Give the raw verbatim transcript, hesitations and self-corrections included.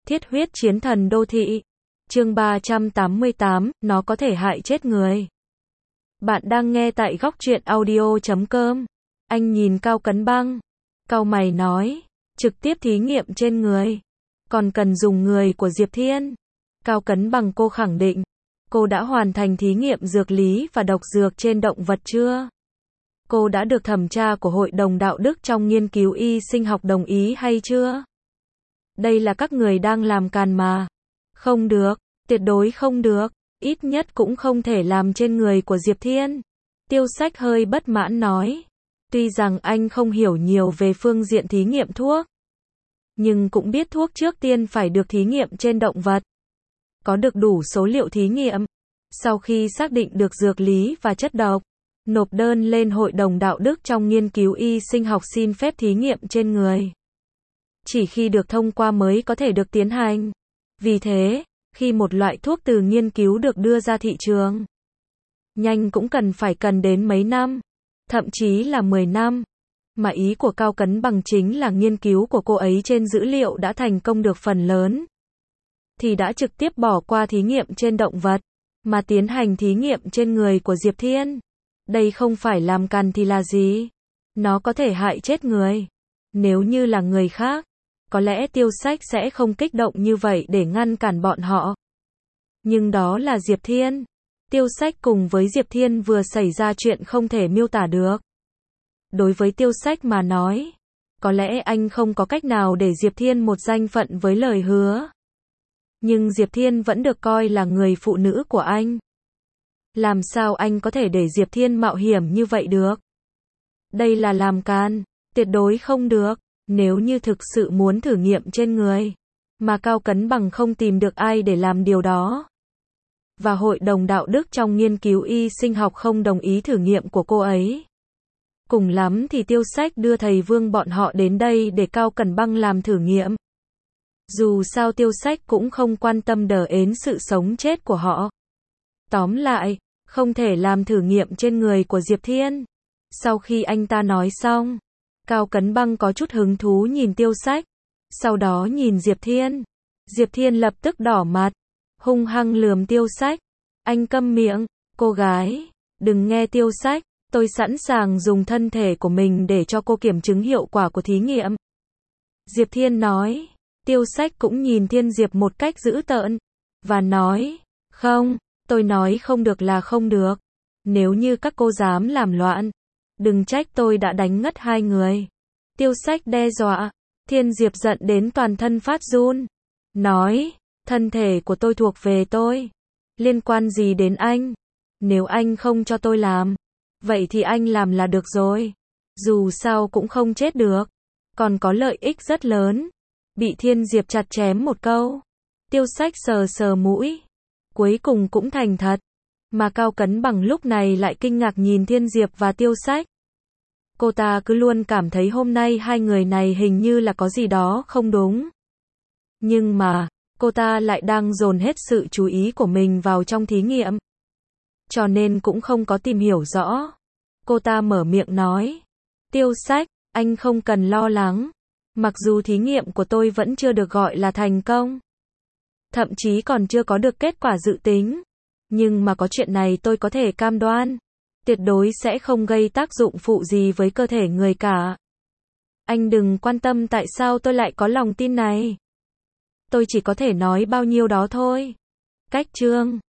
Thiết huyết chiến thần đô thị. Chương ba trăm tám mươi tám, nó có thể hại chết người. Bạn đang nghe tại góc truyện audio chấm com. Anh nhìn Cao Cấn Băng. Cau mày nói, trực tiếp thí nghiệm trên người. Còn cần dùng người của Diệp Thiên. Cao Cấn Băng cô khẳng định. Cô đã hoàn thành thí nghiệm dược lý và độc dược trên động vật chưa? Cô đã được thẩm tra của Hội đồng Đạo đức trong nghiên cứu y sinh học đồng ý hay chưa? Đây là các người đang làm càn mà. Không được, tuyệt đối không được, ít nhất cũng không thể làm trên người của Diệp Thiên. Tiêu Sách hơi bất mãn nói. Tuy rằng anh không hiểu nhiều về phương diện thí nghiệm thuốc, nhưng cũng biết thuốc trước tiên phải được thí nghiệm trên động vật. Có được đủ số liệu thí nghiệm. Sau khi xác định được dược lý và chất độc, nộp đơn lên Hội đồng Đạo đức trong nghiên cứu y sinh học xin phép thí nghiệm trên người. Chỉ khi được thông qua mới có thể được tiến hành. Vì thế, khi một loại thuốc từ nghiên cứu được đưa ra thị trường, nhanh cũng cần phải cần đến mấy năm, thậm chí là mười năm. Mà ý của Cao Cấn Băng chính là nghiên cứu của cô ấy trên dữ liệu đã thành công được phần lớn, thì đã trực tiếp bỏ qua thí nghiệm trên động vật, mà tiến hành thí nghiệm trên người của Diệp Thiên. Đây không phải làm càn thì là gì? Nó có thể hại chết người. Nếu như là người khác, có lẽ Tiêu Sách sẽ không kích động như vậy để ngăn cản bọn họ. Nhưng đó là Diệp Thiên. Tiêu Sách cùng với Diệp Thiên vừa xảy ra chuyện không thể miêu tả được. Đối với Tiêu Sách mà nói, có lẽ anh không có cách nào để Diệp Thiên một danh phận với lời hứa. Nhưng Diệp Thiên vẫn được coi là người phụ nữ của anh. Làm sao anh có thể để Diệp Thiên mạo hiểm như vậy được? Đây là làm càn, tuyệt đối không được. Nếu như thực sự muốn thử nghiệm trên người, mà Cao Cấn Băng không tìm được ai để làm điều đó, và Hội đồng Đạo đức trong nghiên cứu y sinh học không đồng ý thử nghiệm của cô ấy, cùng lắm thì Tiêu Sách đưa thầy Vương bọn họ đến đây để Cao Cấn Băng làm thử nghiệm. Dù sao Tiêu Sách cũng không quan tâm đờ ến sự sống chết của họ. Tóm lại, không thể làm thử nghiệm trên người của Diệp Thiên. Sau khi anh ta nói xong, Cao Cấn Băng có chút hứng thú nhìn Tiêu Sách, sau đó nhìn Diệp Thiên. Diệp Thiên lập tức đỏ mặt, hung hăng lườm Tiêu Sách. Anh câm miệng, cô gái, đừng nghe Tiêu Sách, tôi sẵn sàng dùng thân thể của mình để cho cô kiểm chứng hiệu quả của thí nghiệm. Diệp Thiên nói. Tiêu Sách cũng nhìn Thiên Diệp một cách dữ tợn, và nói, không, tôi nói không được là không được. Nếu như các cô dám làm loạn, đừng trách tôi đã đánh ngất hai người. Tiêu Sách đe dọa. Thiên Diệp giận đến toàn thân phát run. Nói, thân thể của tôi thuộc về tôi. Liên quan gì đến anh? Nếu anh không cho tôi làm, vậy thì anh làm là được rồi. Dù sao cũng không chết được. Còn có lợi ích rất lớn. Bị Thiên Diệp chặt chém một câu. Tiêu Sách sờ sờ mũi. Cuối cùng cũng thành thật. Mà Cao Cấn Băng lúc này lại kinh ngạc nhìn Thiên Diệp và Tiêu Sách. Cô ta cứ luôn cảm thấy hôm nay hai người này hình như là có gì đó không đúng. Nhưng mà, cô ta lại đang dồn hết sự chú ý của mình vào trong thí nghiệm. Cho nên cũng không có tìm hiểu rõ. Cô ta mở miệng nói. Tiêu Sách, anh không cần lo lắng. Mặc dù thí nghiệm của tôi vẫn chưa được gọi là thành công, thậm chí còn chưa có được kết quả dự tính, nhưng mà có chuyện này tôi có thể cam đoan, tuyệt đối sẽ không gây tác dụng phụ gì với cơ thể người cả. Anh đừng quan tâm tại sao tôi lại có lòng tin này. Tôi chỉ có thể nói bao nhiêu đó thôi. Cách chương